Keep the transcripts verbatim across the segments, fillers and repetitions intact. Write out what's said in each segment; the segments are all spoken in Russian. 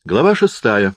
Глава шестая.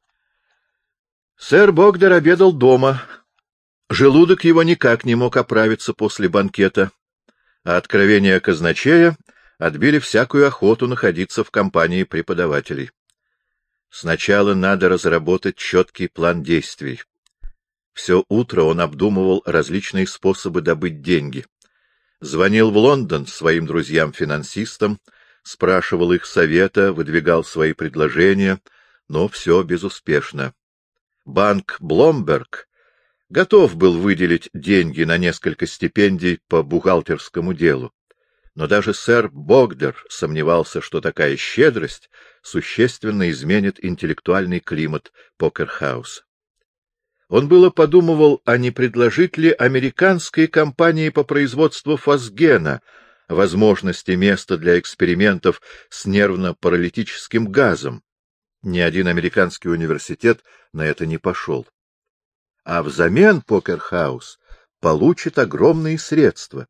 Сэр Богдер обедал дома. Желудок его никак не мог оправиться после банкета, а откровения казначея отбили всякую охоту находиться в компании преподавателей. Сначала надо разработать четкий план действий. Все утро он обдумывал различные способы добыть деньги. Звонил в Лондон своим друзьям-финансистам, спрашивал их совета, выдвигал свои предложения, но все безуспешно. Банк Бломберг готов был выделить деньги на несколько стипендий по бухгалтерскому делу, но даже сэр Богдер сомневался, что такая щедрость существенно изменит интеллектуальный климат Покерхауса. Он было подумывал, а не предложить ли американской компании по производству фосгена возможности места для экспериментов с нервно-паралитическим газом. Ни один американский университет на это не пошел. А взамен Покерхаус получит огромные средства.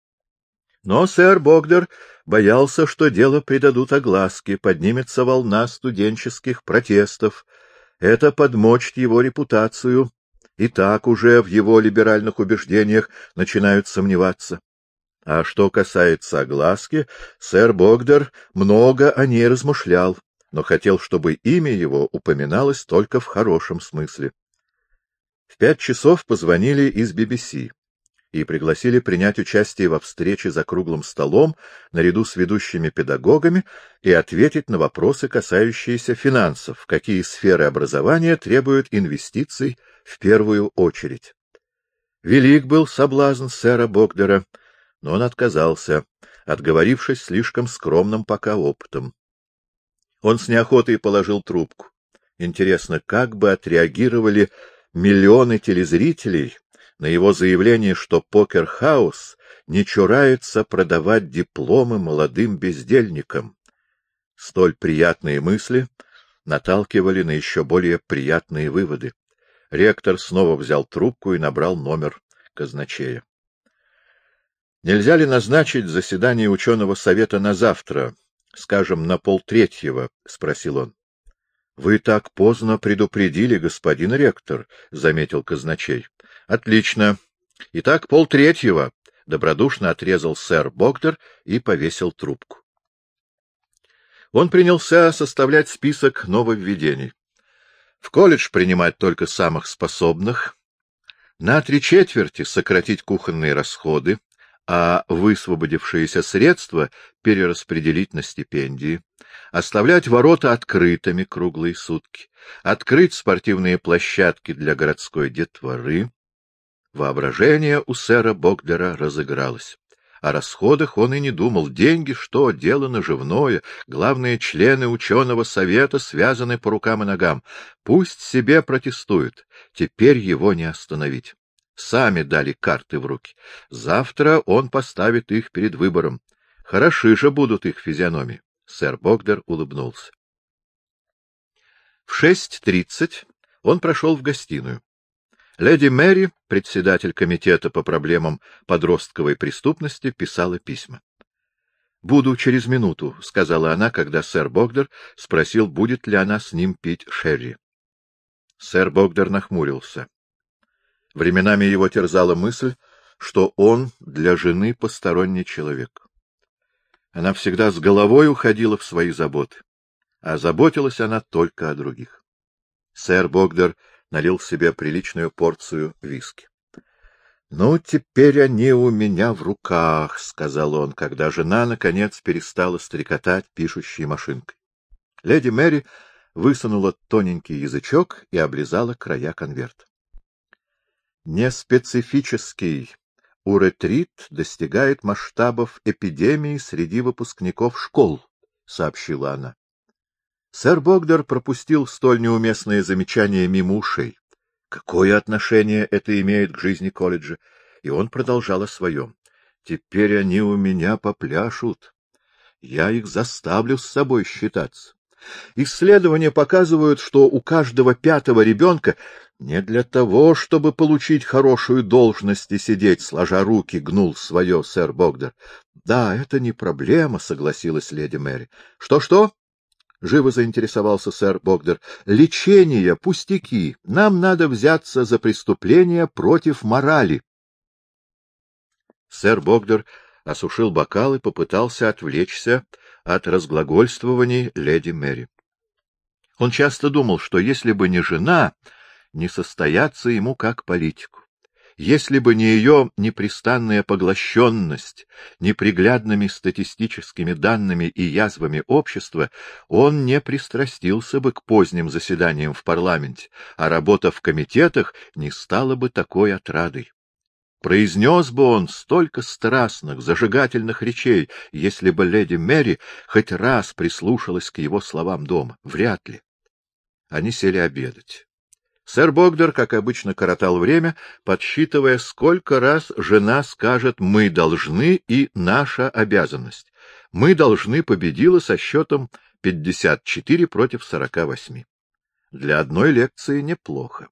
Но сэр Богдер боялся, что дело придадут огласке, поднимется волна студенческих протестов. Это подмочит его репутацию, и так уже в его либеральных убеждениях начинают сомневаться. А что касается огласки, сэр Богдер много о ней размышлял, но хотел, чтобы имя его упоминалось только в хорошем смысле. В пять часов позвонили из би би си и пригласили принять участие во встрече за круглым столом наряду с ведущими педагогами и ответить на вопросы, касающиеся финансов, какие сферы образования требуют инвестиций в первую очередь. Велик был соблазн сэра Богдера, но он отказался, отговорившись слишком скромным пока опытом. Он с неохотой положил трубку. Интересно, как бы отреагировали миллионы телезрителей на его заявление, что Покерхаус не чурается продавать дипломы молодым бездельникам. Столь приятные мысли наталкивали на еще более приятные выводы. Ректор снова взял трубку и набрал номер казначея. — Нельзя ли назначить заседание ученого совета на завтра, скажем, на полтретьего? — спросил он. — Вы так поздно предупредили, господин ректор, — заметил казначей. — Отлично. Итак, полтретьего, — добродушно отрезал сэр Богдер и повесил трубку. Он принялся составлять список нововведений. В колледж принимать только самых способных, на три четверти сократить кухонные расходы, а высвободившиеся средства перераспределить на стипендии, оставлять ворота открытыми круглые сутки, открыть спортивные площадки для городской детворы. Воображение у сэра Богдера разыгралось. О расходах он и не думал. Деньги, что, дело наживное, главные члены ученого совета связаны по рукам и ногам. Пусть себе протестуют, теперь его не остановить. Сами дали карты в руки. Завтра он поставит их перед выбором. Хороши же будут их физиономии. Сэр Богдер улыбнулся. В шесть тридцать он прошел в гостиную. Леди Мэри, председатель комитета по проблемам подростковой преступности, писала письма. — Буду через минуту, — сказала она, когда сэр Богдер спросил, будет ли она с ним пить шерри. Сэр Богдер нахмурился. Временами его терзала мысль, что он для жены посторонний человек. Она всегда с головой уходила в свои заботы, а заботилась она только о других. Сэр Богдер налил себе приличную порцию виски. — Ну, теперь они у меня в руках, — сказал он, когда жена, наконец, перестала стрекотать пишущей машинкой. Леди Мэри высунула тоненький язычок и облизала края конверта. Неспецифический уретрит достигает масштабов эпидемии среди выпускников школ, — сообщила она. Сэр Богдер пропустил столь неуместное замечание мимо ушей. Какое отношение это имеет к жизни колледжа? И он продолжал о своем. Теперь они у меня попляшут. Я их заставлю с собой считаться. Исследования показывают, что у каждого пятого ребенка не для того, чтобы получить хорошую должность и сидеть, сложа руки, гнул свое сэр Богдер. — Да, это не проблема, — согласилась леди Мэри. — Что-что? — живо заинтересовался сэр Богдер. — Лечение, пустяки. Нам надо взяться за преступление против морали. Сэр Богдер осушил бокал и попытался отвлечься от разглагольствований леди Мэри. Он часто думал, что если бы не жена, не состояться ему как политику. Если бы не ее непрестанная поглощенность неприглядными статистическими данными и язвами общества, он не пристрастился бы к поздним заседаниям в парламенте, а работа в комитетах не стала бы такой отрадой. Произнес бы он столько страстных, зажигательных речей, если бы леди Мэри хоть раз прислушалась к его словам дома. Вряд ли. Они сели обедать. Сэр Богдер, как обычно, коротал время, подсчитывая, сколько раз жена скажет «мы должны» и «наша обязанность». «Мы должны» победила со счетом пятьдесят четыре против сорока восьми. Для одной лекции неплохо.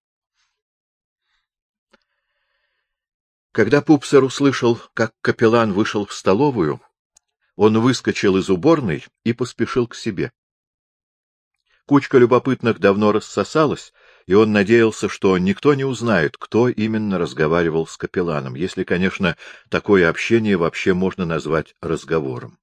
Когда Пупсер услышал, как капеллан вышел в столовую, он выскочил из уборной и поспешил к себе. Кучка любопытных давно рассосалась, и он надеялся, что никто не узнает, кто именно разговаривал с капелланом, если, конечно, такое общение вообще можно назвать разговором.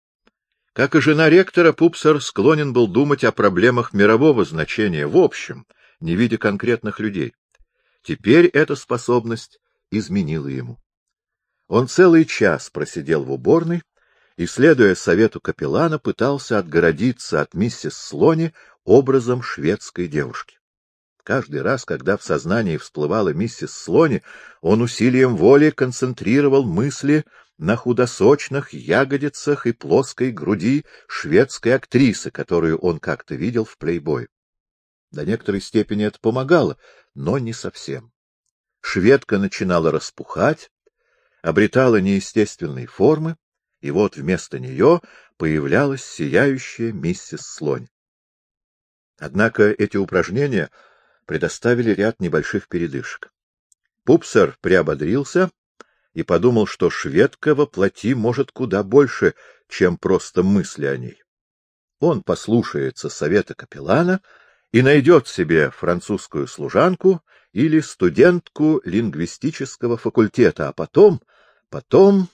Как и жена ректора, Пупсер склонен был думать о проблемах мирового значения в общем, не видя конкретных людей. Теперь эта способность изменила ему. Он целый час просидел в уборной и, следуя совету капеллана, пытался отгородиться от миссис Слони образом шведской девушки. Каждый раз, когда в сознании всплывала миссис Слони, он усилием воли концентрировал мысли на худосочных ягодицах и плоской груди шведской актрисы, которую он как-то видел в «Плейбое». До некоторой степени это помогало, но не совсем. Шведка начинала распухать, обретала неестественные формы, и вот вместо нее появлялась сияющая миссис Слони. Однако эти упражнения предоставили ряд небольших передышек. Пупсер приободрился и подумал, что шведка во плоти может куда больше, чем просто мысли о ней. Он послушается совета капеллана и найдет себе французскую служанку или студентку лингвистического факультета, а потом, потом,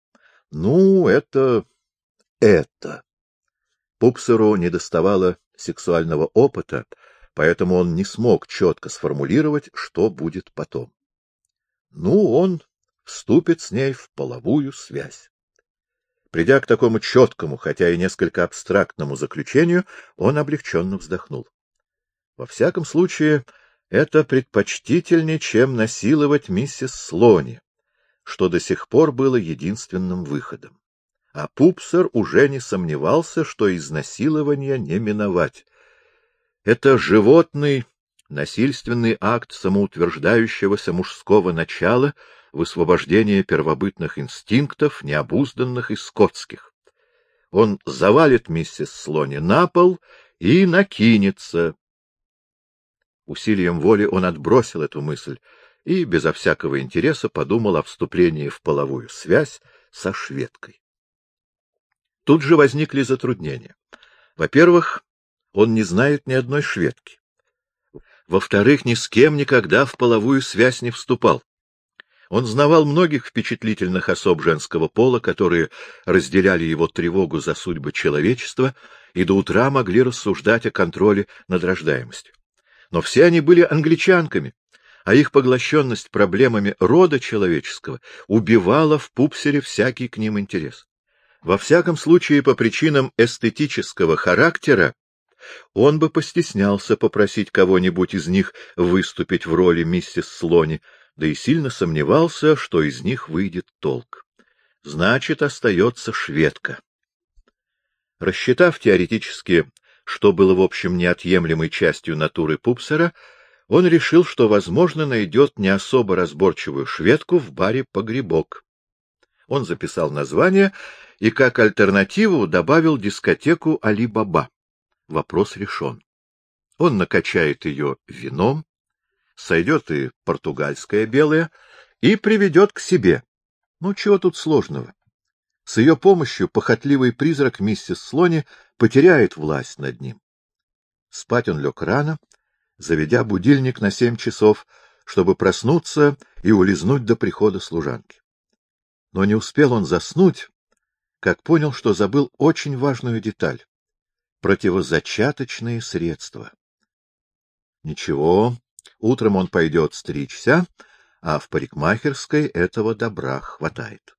ну, это, это. Пупсеру недоставало сексуального опыта, поэтому он не смог четко сформулировать, что будет потом. Ну, он вступит с ней в половую связь. Придя к такому четкому, хотя и несколько абстрактному заключению, он облегченно вздохнул. Во всяком случае, это предпочтительнее, чем насиловать миссис Слони, что до сих пор было единственным выходом. А Пупсер уже не сомневался, что изнасилования не миновать. Это животный, насильственный акт самоутверждающегося мужского начала, высвобождение первобытных инстинктов, необузданных и скотских. Он завалит миссис Слони на пол и накинется. Усилием воли он отбросил эту мысль и безо всякого интереса подумал о вступлении в половую связь со шведкой. Тут же возникли затруднения. Во-первых, он не знает ни одной шведки. Во-вторых, ни с кем никогда в половую связь не вступал. Он знавал многих впечатлительных особ женского пола, которые разделяли его тревогу за судьбы человечества и до утра могли рассуждать о контроле над рождаемостью. Но все они были англичанками, а их поглощенность проблемами рода человеческого убивала в Пупсере всякий к ним интерес. Во всяком случае, по причинам эстетического характера, он бы постеснялся попросить кого-нибудь из них выступить в роли миссис Слони, да и сильно сомневался, что из них выйдет толк. Значит, остается шведка. Рассчитав теоретически, что было в общем неотъемлемой частью натуры Пупсера, он решил, что, возможно, найдет не особо разборчивую шведку в баре «Погребок». Он записал название и как альтернативу добавил дискотеку Али-Баба. Вопрос решен. Он накачает ее вином, сойдет и португальское белое, и приведет к себе. Ну, чего тут сложного? С ее помощью похотливый призрак миссис Слони потеряет власть над ним. Спать он лег рано, заведя будильник на семь часов, чтобы проснуться и улизнуть до прихода служанки. Но не успел он заснуть, как понял, что забыл очень важную деталь — противозачаточные средства. Ничего, утром он пойдет стричься, а в парикмахерской этого добра хватает.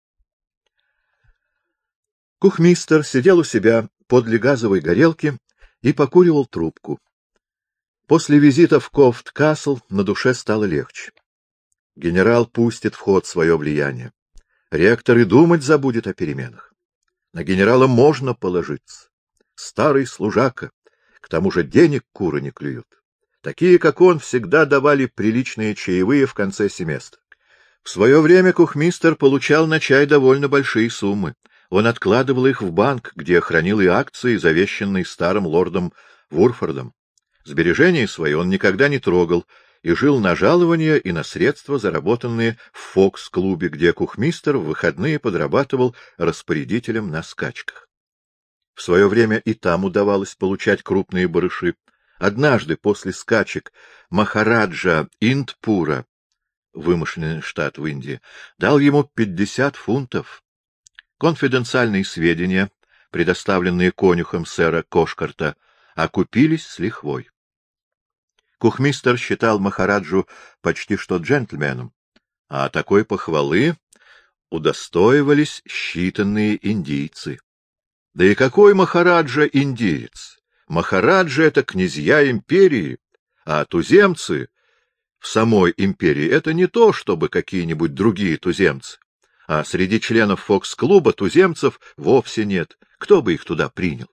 Кухмистер сидел у себя подле газовой горелки и покуривал трубку. После визита в Кофт-Касл на душе стало легче. Генерал пустит в ход свое влияние. Ректор и думать забудет о переменах. На генерала можно положиться. Старый служака, к тому же денег куры не клюют. Такие, как он, всегда давали приличные чаевые в конце семестра. В свое время кухмистер получал на чай довольно большие суммы. Он откладывал их в банк, где хранил и акции, завещанные старым лордом Вурфордом. Сбережения свои он никогда не трогал и жил на жалования и на средства, заработанные в Фокс-клубе, где кухмистер в выходные подрабатывал распорядителем на скачках. В свое время и там удавалось получать крупные барыши. Однажды после скачек Махараджа Индпура, вымышленный штат в Индии, дал ему пятьдесят фунтов. Конфиденциальные сведения, предоставленные конюхом сэра Кошкарта, окупились с лихвой. Кухмистер считал Махараджу почти что джентльменом, а такой похвалы удостоивались считанные индийцы. Да и какой Махараджа индиец? Махараджа — это князья империи, а туземцы в самой империи — это не то, чтобы какие-нибудь другие туземцы. А среди членов Фокс-клуба туземцев вовсе нет. Кто бы их туда принял?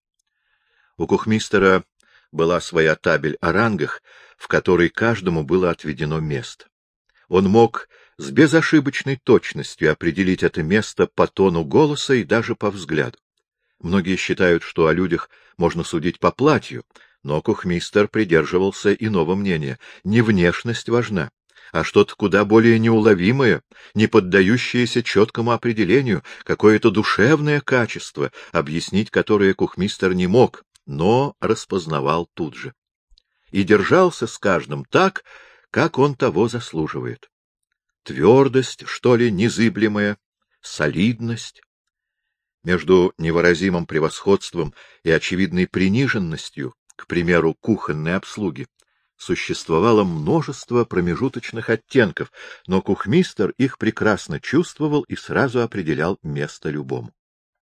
У кухмистера была своя табель о рангах, в которой каждому было отведено место. Он мог с безошибочной точностью определить это место по тону голоса и даже по взгляду. Многие считают, что о людях можно судить по платью, но кухмистер придерживался иного мнения. Не внешность важна, а что-то куда более неуловимое, не поддающееся четкому определению, какое-то душевное качество, объяснить которое кухмистер не мог, но распознавал тут же. И держался с каждым так, как он того заслуживает. Твердость, что ли, незыблемая, солидность. Между невыразимым превосходством и очевидной приниженностью, к примеру, кухонной обслуги, существовало множество промежуточных оттенков, но кухмистер их прекрасно чувствовал и сразу определял место любому.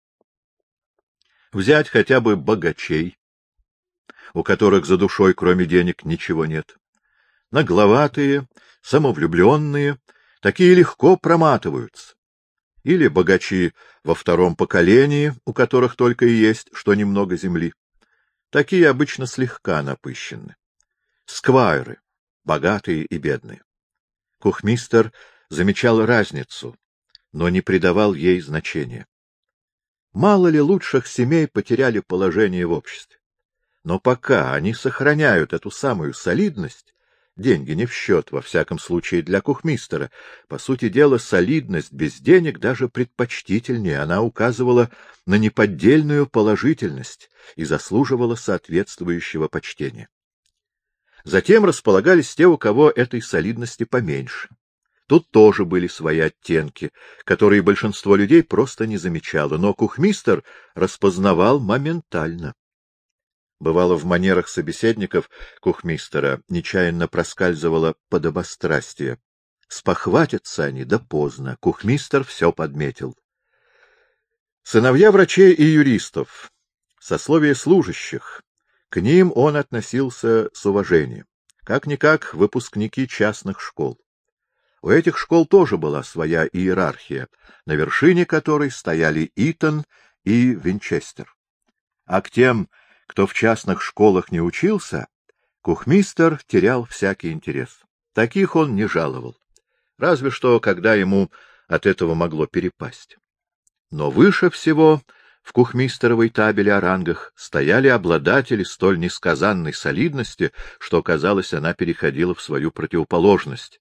Взять хотя бы богачей, у которых за душой кроме денег ничего нет. Нагловатые, самовлюбленные, такие легко проматываются. Или богачи во втором поколении, у которых только и есть что немного земли. Такие обычно слегка напыщенны. Сквайры, богатые и бедные. Кухмистер замечал разницу, но не придавал ей значения. Мало ли лучших семей потеряли положение в обществе. Но пока они сохраняют эту самую солидность, деньги не в счет, во всяком случае для кухмистера. По сути дела, солидность без денег даже предпочтительнее, она указывала на неподдельную положительность и заслуживала соответствующего почтения. Затем располагались те, у кого этой солидности поменьше. Тут тоже были свои оттенки, которые большинство людей просто не замечало, но кухмистер распознавал моментально. Бывало, в манерах собеседников кухмистера нечаянно проскальзывало подобострастие. Спохватятся они, да поздно. Кухмистер все подметил. Сыновья врачей и юристов, сословие служащих, к ним он относился с уважением. Как-никак выпускники частных школ. У этих школ тоже была своя иерархия, на вершине которой стояли Итон и Винчестер. А к тем, кто в частных школах не учился, кухмистер терял всякий интерес. Таких он не жаловал, разве что, когда ему от этого могло перепасть. Но выше всего в кухмистеровой табели о рангах стояли обладатели столь несказанной солидности, что, казалось, она переходила в свою противоположность.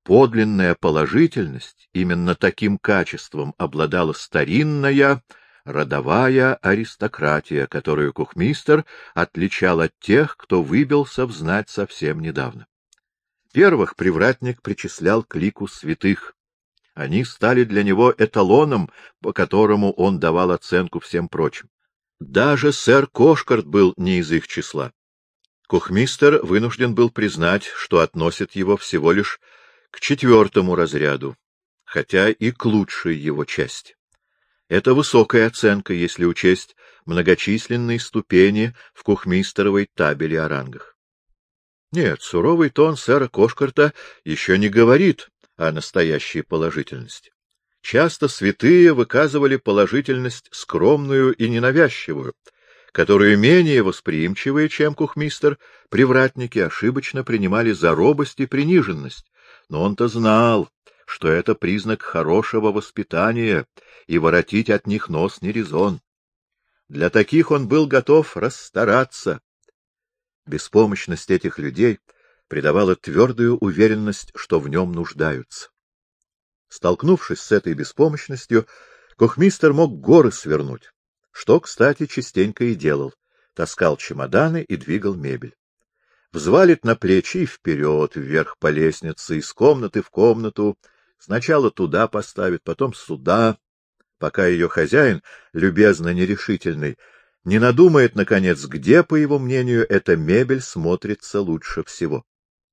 подлинная положительность, именно таким качеством обладала старинная родовая аристократия, которую кухмистер отличал от тех, кто выбился в знать совсем недавно. Первых привратник причислял к лику святых. Они стали для него эталоном, по которому он давал оценку всем прочим. Даже сэр Кошкарт был не из их числа. Кухмистер вынужден был признать, что относит его всего лишь к четвертому разряду, хотя и к лучшей его части. Это высокая оценка, если учесть многочисленные ступени в кухмистеровой табели о рангах. Нет, суровый тон сэра Кошкарта еще не говорит о настоящей положительности. Часто святые выказывали положительность скромную и ненавязчивую, которую менее восприимчивые, чем кухмистер, привратники ошибочно принимали за робость и приниженность. Но он-то знал, что это признак хорошего воспитания, и воротить от них нос не резон. Для таких он был готов расстараться. Беспомощность этих людей придавала твердую уверенность, что в нем нуждаются. Столкнувшись с этой беспомощностью, кухмистер мог горы свернуть, что, кстати, частенько и делал, таскал чемоданы и двигал мебель. Взвалит на плечи и вперед, вверх по лестнице, из комнаты в комнату, сначала туда поставит, потом сюда, пока ее хозяин, любезно нерешительный, не надумает, наконец, где, по его мнению, эта мебель смотрится лучше всего.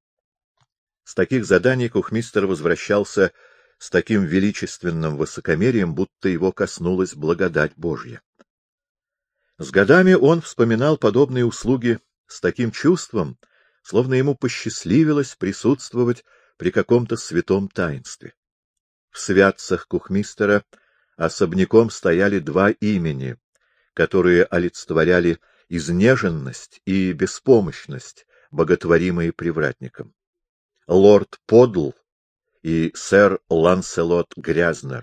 С таких заданий кухмистер возвращался с таким величественным высокомерием, будто его коснулась благодать Божья. С годами он вспоминал подобные услуги с таким чувством, словно ему посчастливилось присутствовать при каком-то святом таинстве. В святцах кухмистера особняком стояли два имени, которые олицетворяли изнеженность и беспомощность, боготворимые привратником. Лорд Подл и сэр Ланселот Грязнер.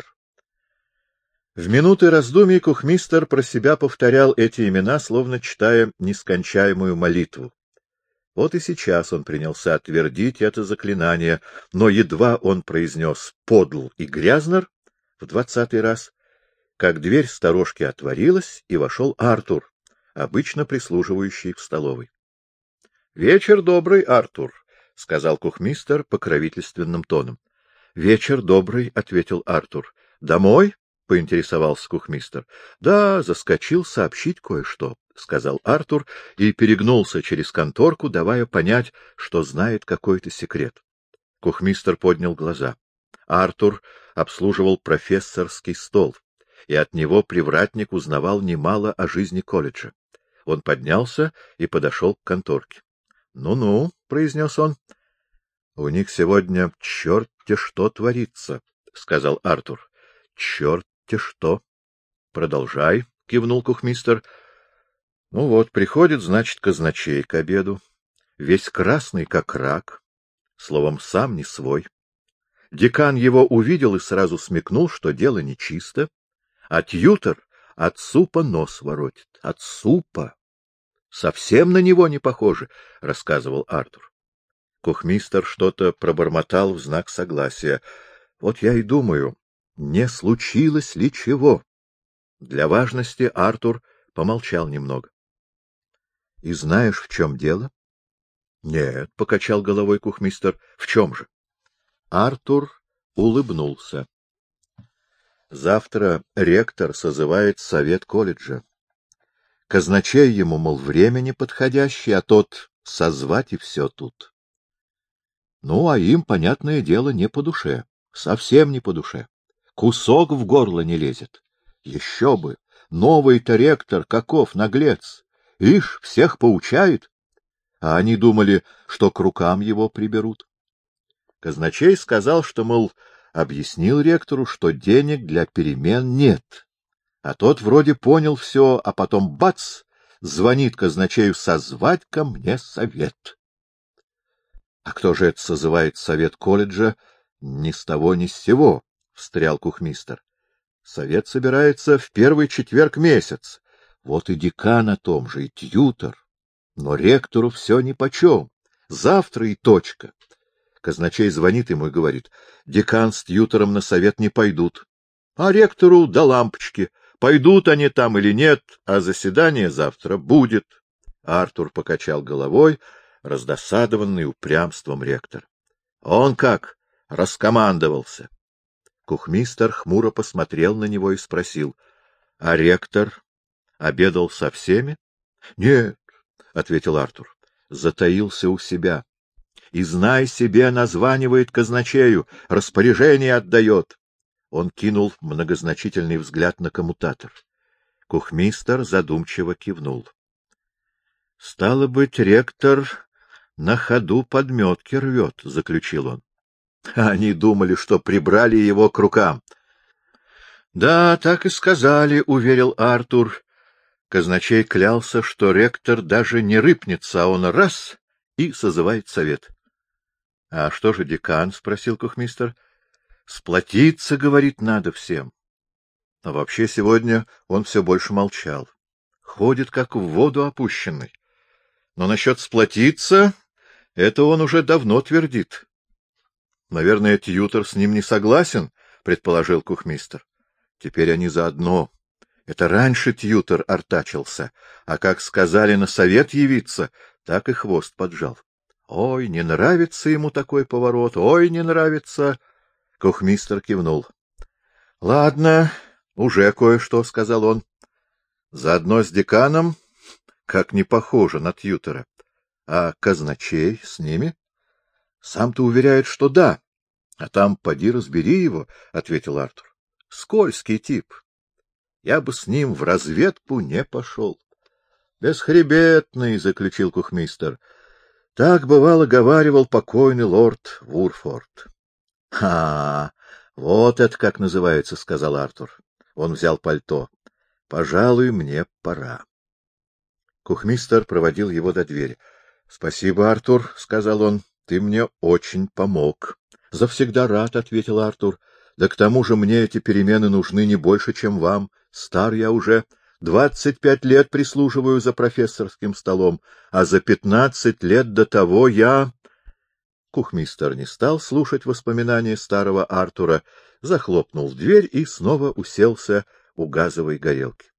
В минуты раздумий кухмистер про себя повторял эти имена, словно читая нескончаемую молитву. Вот и сейчас он принялся отвердить это заклинание, но едва он произнес «Подл» и «Грязнер» в двадцатый раз, как дверь сторожки отворилась, и вошел Артур, обычно прислуживающий в столовой. — Вечер добрый, Артур, — сказал кухмистер покровительственным тоном. — Вечер добрый, — ответил Артур. — Домой? — поинтересовался кухмистер. — Да, заскочил сообщить кое-что, — сказал Артур и перегнулся через конторку, давая понять, что знает какой-то секрет. Кухмистер поднял глаза. Артур обслуживал профессорский стол, и от него привратник узнавал немало о жизни колледжа. Он поднялся и подошел к конторке. «Ну — Ну-ну, — произнес он. — У них сегодня черт-те что творится, — сказал Артур. — Черт-те что. — Продолжай, — кивнул кухмистер. — Ну вот, приходит, значит, казначей к обеду, весь красный, как рак, словом, сам не свой. Декан его увидел и сразу смекнул, что дело нечисто, а тьютор от супа нос воротит. От супа! Совсем на него не похоже, — рассказывал Артур. Кухмистер что-то пробормотал в знак согласия. Вот я и думаю, не случилось ли чего? Для важности Артур помолчал немного. — И знаешь, в чем дело? — Нет, — покачал головой кухмистер. — В чем же? Артур улыбнулся. Завтра ректор созывает совет колледжа. Казначей ему, мол, время неподходящее, а тот созвать и все тут. Ну, а им, понятное дело, не по душе, совсем не по душе. Кусок в горло не лезет. Еще бы! Новый-то ректор, каков наглец! Ишь, всех поучает. А они думали, что к рукам его приберут. Казначей сказал, что, мол, объяснил ректору, что денег для перемен нет. А тот вроде понял все, а потом бац! Звонит казначею созвать ко мне совет. — А кто же это созывает совет колледжа? Ни с того, ни с сего, — встрял кухмистер. — Совет собирается в первый четверг месяц. Вот и декан о том же, и тьютор. Но ректору все нипочем. Завтра и точка. Казначей звонит ему и говорит: декан с тьютором на совет не пойдут, а ректору до лампочки, пойдут они там или нет, а заседание завтра будет. Артур покачал головой, раздосадованный упрямством ректора. Он как раскомандовался. Кухмистер хмуро посмотрел на него и спросил: — А ректор обедал со всеми? — Нет, — ответил Артур, — затаился у себя. И, знай себе, названивает казначею, распоряжение отдает. Он кинул многозначительный взгляд на коммутатор. Кухмистер задумчиво кивнул. — Стало быть, ректор на ходу подметки рвет, — заключил он. Они думали, что прибрали его к рукам. — Да, так и сказали, — уверил Артур. Казначей клялся, что ректор даже не рыпнется, а он раз — и созывает совет. — А что же декан? — спросил кухмистер. — Сплотиться, говорит, надо всем. А вообще сегодня он все больше молчал. Ходит, как в воду опущенный. Но насчет сплотиться — это он уже давно твердит. — Наверное, тьютор с ним не согласен, — предположил кухмистер. — Теперь они заодно. Это раньше тьютор артачился, а как сказали на совет явиться, так и хвост поджал. Ой, не нравится ему такой поворот, ой, не нравится. Кухмистер кивнул. — Ладно, уже кое-что, — сказал он. — Заодно с деканом, как не похоже на тьютора. А казначей с ними? — Сам-то уверяет, что да. — А там поди разбери его, — ответил Артур. — Скользкий тип. Я бы с ним в разведку не пошел. — Бесхребетный, — заключил кухмистер. — Так, бывало, говаривал покойный лорд Вурфорд. — Ха, вот это как называется, — сказал Артур. Он взял пальто. — Пожалуй, мне пора. Кухмистер проводил его до двери. — Спасибо, Артур, — сказал он. — Ты мне очень помог. — Завсегда рад, — ответил Артур. — Да к тому же мне эти перемены нужны не больше, чем вам. Стар я уже. Двадцать пять лет прислуживаю за профессорским столом, а за пятнадцать лет до того я... Кухмистер не стал слушать воспоминания старого Артура, захлопнул дверь и снова уселся у газовой горелки.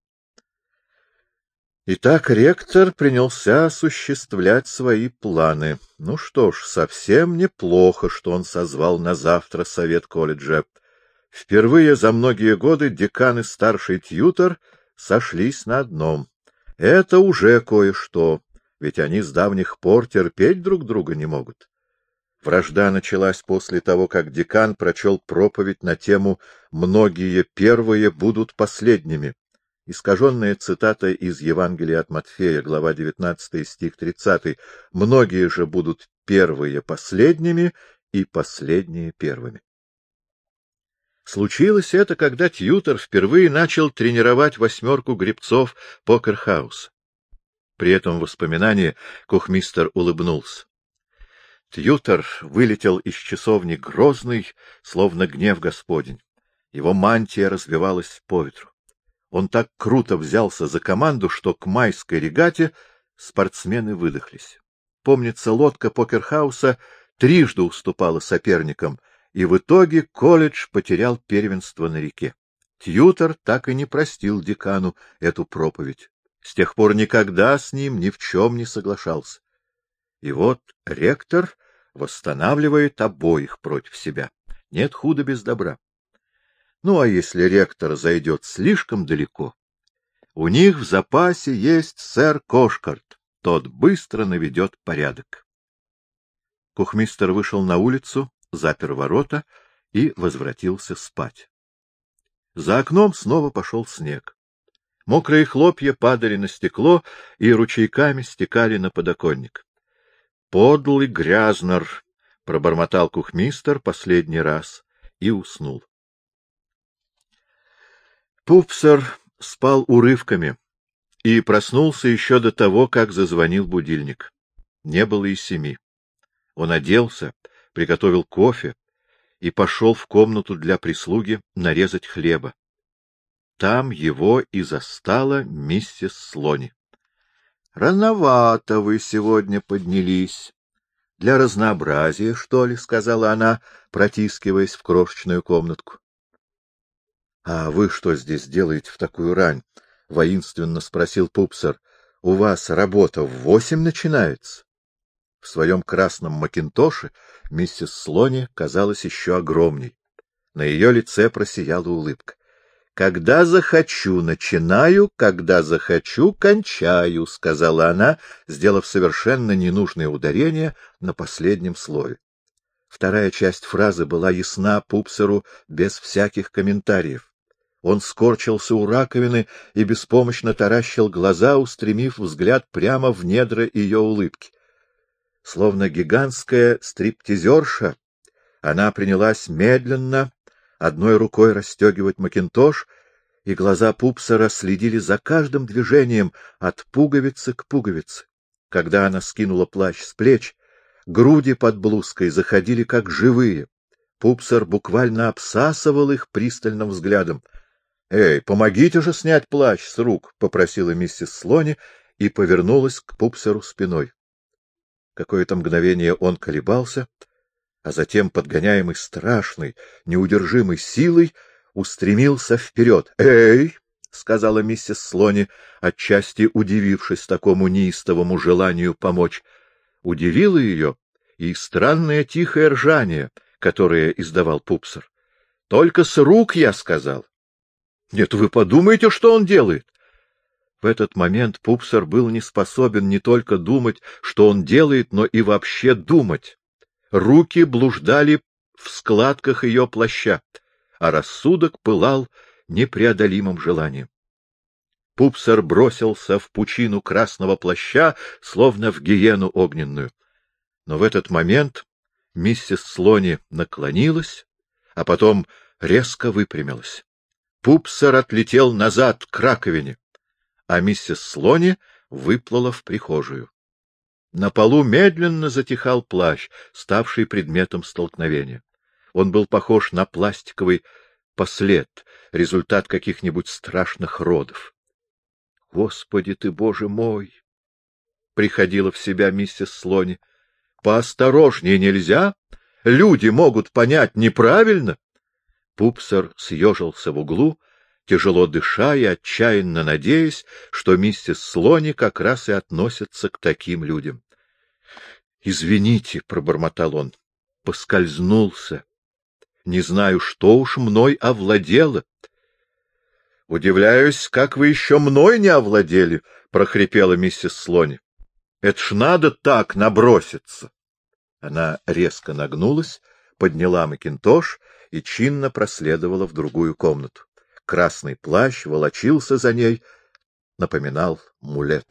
Итак, ректор принялся осуществлять свои планы. Ну что ж, совсем неплохо, что он созвал на завтра совет колледжа. Впервые за многие годы декан и старший тьютор сошлись на одном. Это уже кое-что, ведь они с давних пор терпеть друг друга не могут. Вражда началась после того, как декан прочел проповедь на тему «Многие первые будут последними». Искаженная цитата из Евангелия от Матфея, глава девятнадцатая, стих тридцатый. «Многие же будут первые последними и последние первыми». Случилось это, когда тьютор впервые начал тренировать восьмерку гребцов покерхауса. При этом воспоминании кухмистер улыбнулся. Тьютор вылетел из часовни грозный, словно гнев Господень. Его мантия развивалась по ветру. Он так круто взялся за команду, что к майской регате спортсмены выдохлись. Помнится, лодка покерхауса трижды уступала соперникам, и в итоге колледж потерял первенство на реке. Тьютор так и не простил декану эту проповедь. С тех пор никогда с ним ни в чем не соглашался. И вот ректор восстанавливает обоих против себя. Нет худа без добра. Ну, а если ректор зайдет слишком далеко, у них в запасе есть сэр Кошкарт. Тот быстро наведет порядок. Кухмистер вышел на улицу, запер ворота и возвратился спать. За окном снова пошел снег. Мокрые хлопья падали на стекло и ручейками стекали на подоконник. — Подлый грязнер! — пробормотал кухмистер последний раз и уснул. Пупсер спал урывками и проснулся еще до того, как зазвонил будильник. Не было и семи. Он оделся, приготовил кофе и пошел в комнату для прислуги нарезать хлеба. Там его и застала миссис Слони. — Рановато вы сегодня поднялись. — Для разнообразия, что ли, — сказала она, протискиваясь в крошечную комнатку. — А вы что здесь делаете в такую рань? — воинственно спросил Пупсер. — У вас работа в восемь начинается? В своем красном макинтоше миссис Слони казалась еще огромней. На ее лице просияла улыбка. — Когда захочу, начинаю, когда захочу, кончаю, — сказала она, сделав совершенно ненужное ударение на последнем слове. Вторая часть фразы была ясна Пупсеру без всяких комментариев. Он скорчился у раковины и беспомощно таращил глаза, устремив взгляд прямо в недра ее улыбки. Словно гигантская стриптизерша, она принялась медленно одной рукой расстегивать макинтош, и глаза Пупсера следили за каждым движением от пуговицы к пуговице. Когда она скинула плащ с плеч, груди под блузкой заходили как живые. Пупсер буквально обсасывал их пристальным взглядом. — Эй, помогите же снять плащ с рук! — попросила миссис Слони и повернулась к Пупсеру спиной. Какое-то мгновение он колебался, а затем, подгоняемый страшной, неудержимой силой, устремился вперед. «Эй!» — сказала миссис Слони, отчасти удивившись такому неистовому желанию помочь. Удивило ее и странное тихое ржание, которое издавал Пупсер. — Только с рук, я сказал. — Нет, вы подумайте, что он делает. В этот момент Пупсер был не способен не только думать, что он делает, но и вообще думать. Руки блуждали в складках ее плаща, а рассудок пылал непреодолимым желанием. Пупсер бросился в пучину красного плаща, словно в гиену огненную. Но в этот момент миссис Слони наклонилась, а потом резко выпрямилась. Пупсер отлетел назад к раковине, а миссис Слони выплыла в прихожую. На полу медленно затихал плащ, ставший предметом столкновения. Он был похож на пластиковый послед, результат каких-нибудь страшных родов. — Господи ты, Боже мой! — приходила в себя миссис Слони. — Поосторожнее нельзя? Люди могут понять неправильно. Пупсер съежился в углу, тяжело дыша и отчаянно надеясь, что миссис Слони как раз и относится к таким людям. — Извините, — пробормотал он, — поскользнулся. Не знаю, что уж мной овладело. — Удивляюсь, как вы еще мной не овладели, — прохрипела миссис Слони. — Это ж надо так наброситься. Она резко нагнулась, подняла макинтош и чинно проследовала в другую комнату. Красный плащ волочился за ней, напоминал мулету.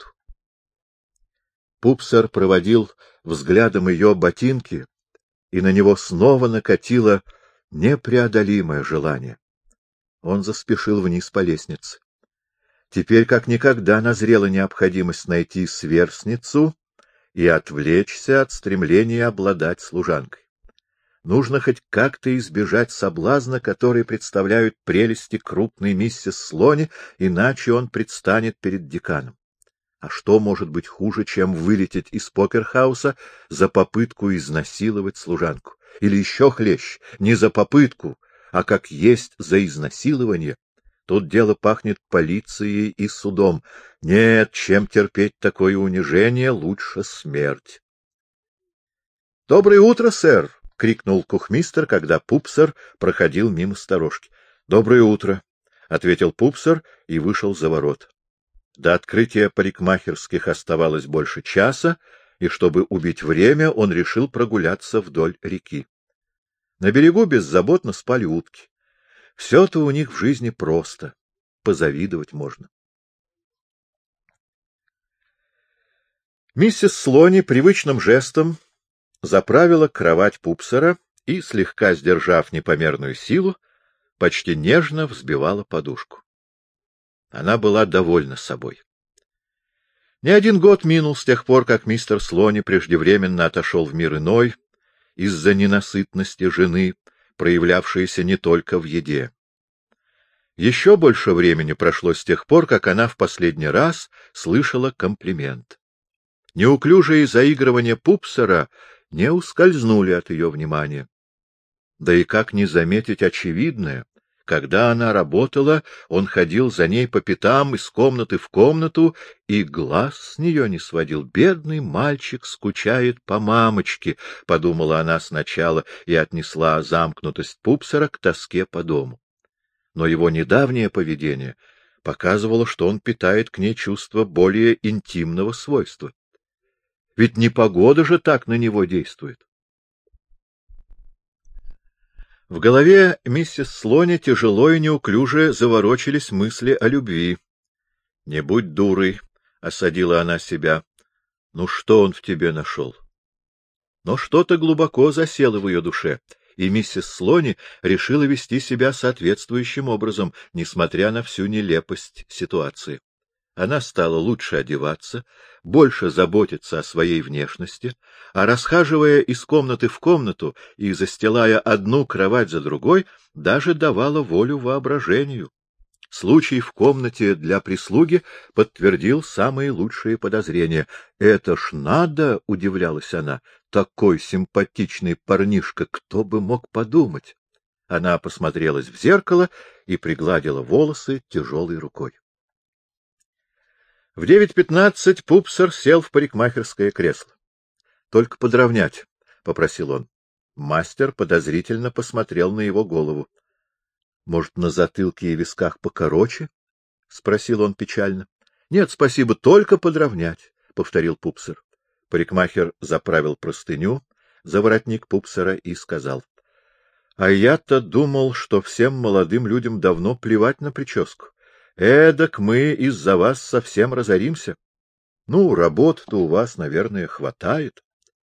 Пупсер проводил взглядом ее ботинки, и на него снова накатило непреодолимое желание. Он заспешил вниз по лестнице. Теперь как никогда назрела необходимость найти сверстницу и отвлечься от стремления обладать служанкой. Нужно хоть как-то избежать соблазна, который представляют прелести крупной миссис Слони, иначе он предстанет перед деканом. А что может быть хуже, чем вылететь из покерхауса за попытку изнасиловать служанку? Или еще хлеще, не за попытку, а как есть за изнасилование? Тут дело пахнет полицией и судом. Нет, чем терпеть такое унижение, лучше смерть. — Доброе утро, сэр! — крикнул кухмистер, когда Пупсер проходил мимо сторожки. — Доброе утро! — ответил Пупсер и вышел за ворот. До открытия парикмахерских оставалось больше часа, и чтобы убить время, он решил прогуляться вдоль реки. На берегу беззаботно спали утки. Все-то у них в жизни просто. Позавидовать можно. Миссис Слони привычным жестом заправила кровать Пупсера и, слегка сдержав непомерную силу, почти нежно взбивала подушку. Она была довольна собой. Не один год минул с тех пор, как мистер Слони преждевременно отошел в мир иной из-за ненасытности жены, проявлявшейся не только в еде. Еще больше времени прошло с тех пор, как она в последний раз слышала комплимент. Неуклюжее заигрывание Пупсера не ускользнули от ее внимания. Да и как не заметить очевидное? Когда она работала, он ходил за ней по пятам из комнаты в комнату и глаз с нее не сводил. Бедный мальчик скучает по мамочке, — подумала она сначала и отнесла замкнутость Пупсера к тоске по дому. Но его недавнее поведение показывало, что он питает к ней чувство более интимного свойства. Ведь непогода же так на него действует. В голове миссис Слони тяжело и неуклюже заворочились мысли о любви. — Не будь дурой, — осадила она себя. — Ну что он в тебе нашел? Но что-то глубоко засело в ее душе, и миссис Слони решила вести себя соответствующим образом, несмотря на всю нелепость ситуации. Она стала лучше одеваться, больше заботиться о своей внешности, а расхаживая из комнаты в комнату и застилая одну кровать за другой, даже давала волю воображению. Случай в комнате для прислуги подтвердил самые лучшие подозрения. «Это ж надо!» — удивлялась она. «Такой симпатичный парнишка, кто бы мог подумать?» Она посмотрелась в зеркало и пригладила волосы тяжелой рукой. В девять пятнадцать Пупсер сел в парикмахерское кресло. — Только подровнять, — попросил он. Мастер подозрительно посмотрел на его голову. — Может, на затылке и висках покороче? — спросил он печально. — Нет, спасибо, только подровнять, — повторил Пупсер. Парикмахер заправил простыню за воротник Пупсера и сказал. — А я-то думал, что всем молодым людям давно плевать на прическу. Эдак мы из-за вас совсем разоримся. Ну, работы-то у вас, наверное, хватает.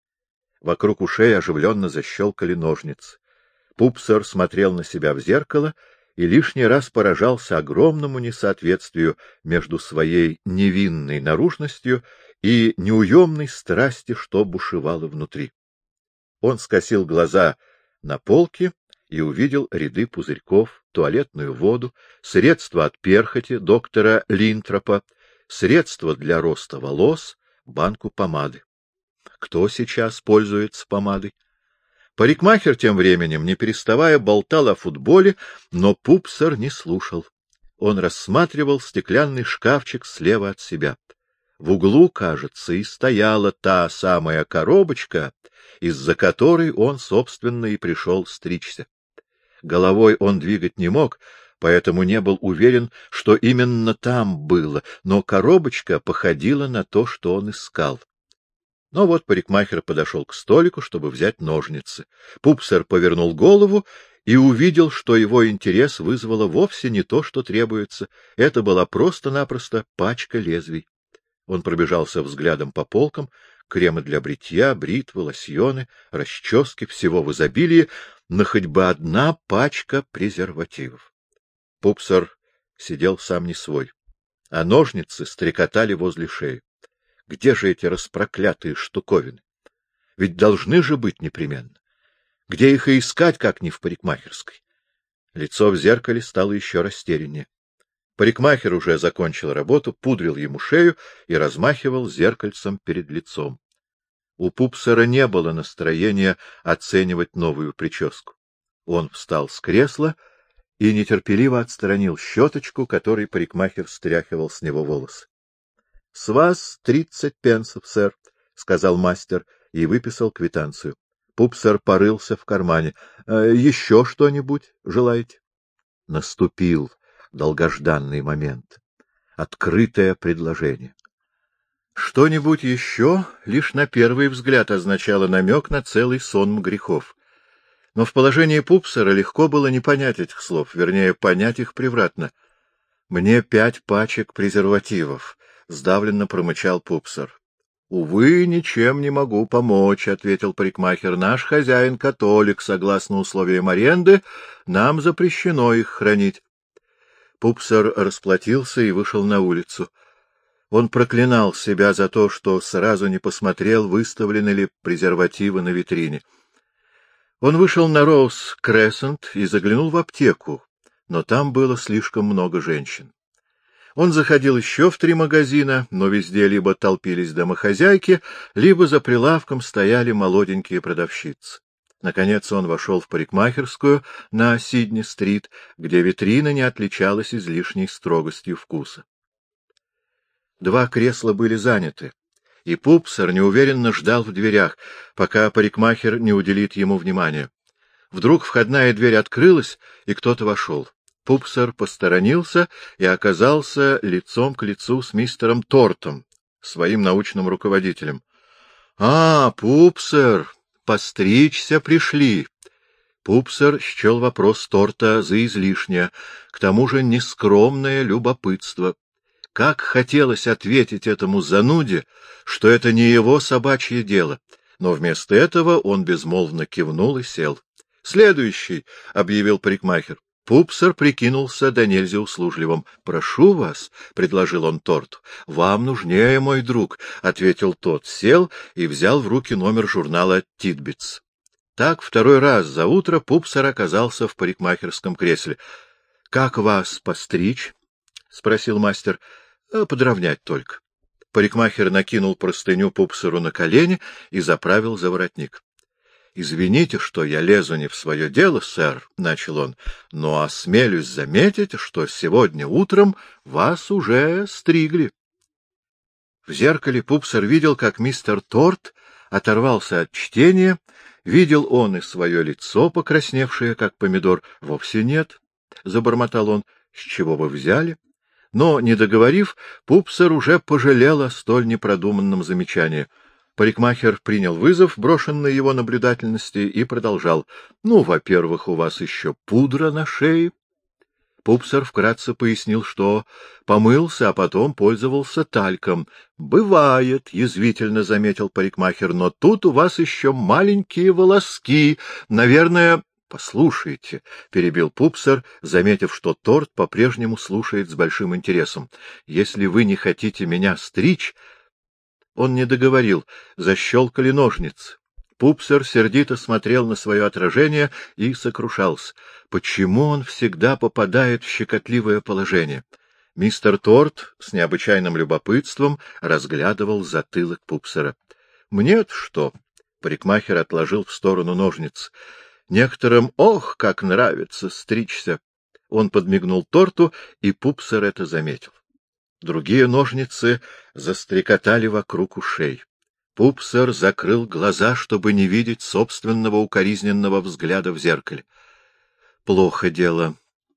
Вокруг ушей оживленно защелкали ножницы. Пупсер смотрел на себя в зеркало и лишний раз поражался огромному несоответствию между своей невинной наружностью и неуемной страсти, что бушевало внутри. Он скосил глаза на полки и увидел ряды пузырьков, туалетную воду, средства от перхоти доктора Линтропа, средства для роста волос, банку помады. Кто сейчас пользуется помадой? Парикмахер тем временем, не переставая, болтал о футболе, но Пупсер не слушал. Он рассматривал стеклянный шкафчик слева от себя. В углу, кажется, и стояла та самая коробочка, из-за которой он, собственно, и пришел стричься. Головой он двигать не мог, поэтому не был уверен, что именно там было, но коробочка походила на то, что он искал. Но вот парикмахер подошел к столику, чтобы взять ножницы. Пупсер повернул голову и увидел, что его интерес вызвало вовсе не то, что требуется. Это была просто-напросто пачка лезвий. Он пробежался взглядом по полкам: кремы для бритья, бритвы, лосьоны, расчески, всего в изобилии, но хоть бы одна пачка презервативов. Пупсер сидел сам не свой, а ножницы стрекотали возле шеи. Где же эти распроклятые штуковины? Ведь должны же быть непременно. Где их и искать, как не в парикмахерской? Лицо в зеркале стало еще растеряннее. Парикмахер уже закончил работу, пудрил ему шею и размахивал зеркальцем перед лицом. У Пупсера не было настроения оценивать новую прическу. Он встал с кресла и нетерпеливо отстранил щеточку, которой парикмахер стряхивал с него волосы. — С вас тридцать пенсов, сэр, — сказал мастер и выписал квитанцию. Пупсер порылся в кармане. «Э, — Еще что-нибудь желаете? Наступил долгожданный момент. Открытое предложение. Что-нибудь еще лишь на первый взгляд означало намек на целый сонм грехов. Но в положении Пупсера легко было не понять этих слов, вернее, понять их превратно. — Мне пять пачек презервативов, — сдавленно промычал Пупсер. — Увы, ничем не могу помочь, — ответил парикмахер. — Наш хозяин католик, согласно условиям аренды, нам запрещено их хранить. Пупсер расплатился и вышел на улицу. Он проклинал себя за то, что сразу не посмотрел, выставлены ли презервативы на витрине. Он вышел на Роуз-Крессент и заглянул в аптеку, но там было слишком много женщин. Он заходил еще в три магазина, но везде либо толпились домохозяйки, либо за прилавком стояли молоденькие продавщицы. Наконец он вошел в парикмахерскую на Сидни-стрит, где витрина не отличалась излишней строгостью вкуса. Два кресла были заняты, и Пупсер неуверенно ждал в дверях, пока парикмахер не уделит ему внимания. Вдруг входная дверь открылась, и кто-то вошел. Пупсер посторонился и оказался лицом к лицу с мистером Тортом, своим научным руководителем. — А, Пупсер, постричься пришли. Пупсер счел вопрос Торта за излишнее, к тому же нескромное любопытство. Как хотелось ответить этому зануде, что это не его собачье дело, но вместо этого он безмолвно кивнул и сел. — Следующий, — объявил парикмахер. Пупсер прикинулся до нельзя услужливым. — Прошу вас, — предложил он Торту. — Вам нужнее, мой друг, — ответил тот, сел и взял в руки номер журнала «Титбитс». Так второй раз за утро Пупсер оказался в парикмахерском кресле. — Как вас постричь? — спросил мастер. — Подровнять только. Парикмахер накинул простыню Пупсеру на колени и заправил за воротник. — Извините, что я лезу не в свое дело, сэр, — начал он, — но осмелюсь заметить, что сегодня утром вас уже стригли. В зеркале Пупсер видел, как мистер Торт оторвался от чтения, видел он и свое лицо, покрасневшее, как помидор. — Вовсе нет, — забормотал он, — с чего вы взяли? Но, не договорив, Пупсер уже пожалел о столь непродуманном замечании. Парикмахер принял вызов, брошенный его наблюдательности, и продолжал. — Ну, во-первых, у вас еще пудра на шее. Пупсер вкратце пояснил, что помылся, а потом пользовался тальком. — Бывает, — язвительно заметил парикмахер, — но тут у вас еще маленькие волоски. Наверное... — Послушайте, — перебил Пупсер, заметив, что Торт по-прежнему слушает с большим интересом. — Если вы не хотите меня стричь... Он не договорил, защелкали ножницы. Пупсер сердито смотрел на свое отражение и сокрушался. Почему он всегда попадает в щекотливое положение? Мистер Торт с необычайным любопытством разглядывал затылок Пупсера. — Мне-то что? — парикмахер отложил в сторону ножниц. — Некоторым, ох, как нравится стричься! Он подмигнул Торту, и Пупсер это заметил. Другие ножницы застрекотали вокруг ушей. Пупсер закрыл глаза, чтобы не видеть собственного укоризненного взгляда в зеркале. Плохо дело.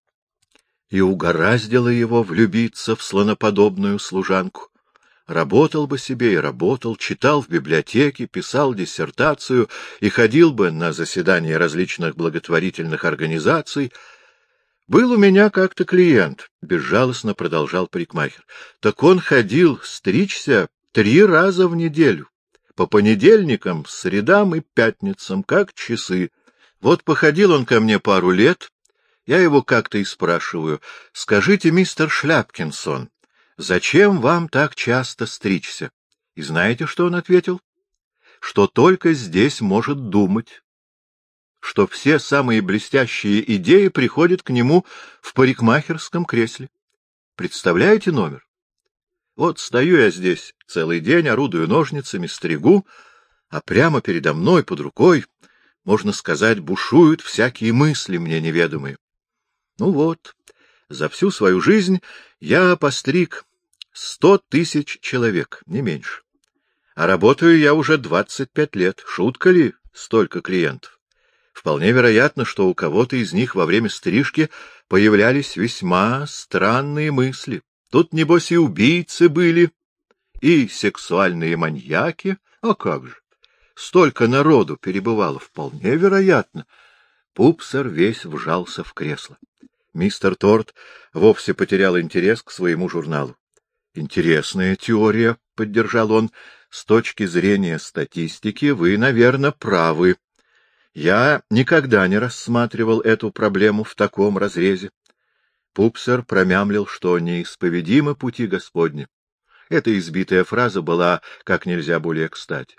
И угораздило его влюбиться в слоноподобную служанку. Работал бы себе и работал, читал в библиотеке, писал диссертацию и ходил бы на заседания различных благотворительных организаций. Был у меня как-то клиент, — безжалостно продолжал парикмахер. Так он ходил стричься три раза в неделю, по понедельникам, средам и пятницам, как часы. Вот походил он ко мне пару лет, я его как-то и спрашиваю: скажите, мистер Шляпкинсон, зачем вам так часто стричься? И знаете, что он ответил? Что только здесь может думать, что все самые блестящие идеи приходят к нему в парикмахерском кресле. Представляете номер? Вот стою я здесь целый день, орудую ножницами, стригу, а прямо передо мной, под рукой, можно сказать, бушуют всякие мысли мне неведомые. Ну вот, за всю свою жизнь я постриг сто тысяч человек, не меньше. А работаю я уже двадцать пять лет. Шутка ли столько клиентов? Вполне вероятно, что у кого-то из них во время стрижки появлялись весьма странные мысли. Тут, небось, и убийцы были, и сексуальные маньяки. А как же? Столько народу перебывало, вполне вероятно. Пупсер весь вжался в кресло. Мистер Торт вовсе потерял интерес к своему журналу. Интересная теория, — поддержал он, — с точки зрения статистики вы, наверное, правы. Я никогда не рассматривал эту проблему в таком разрезе. Пупсер промямлил, что неисповедимы пути Господни. Эта избитая фраза была как нельзя более кстати.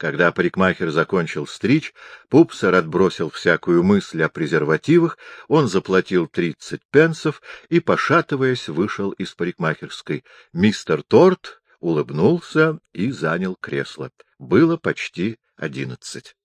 Когда парикмахер закончил стричь, Пупсер отбросил всякую мысль о презервативах, он заплатил тридцать пенсов и, пошатываясь, вышел из парикмахерской. Мистер Торт улыбнулся и занял кресло. Было почти одиннадцать.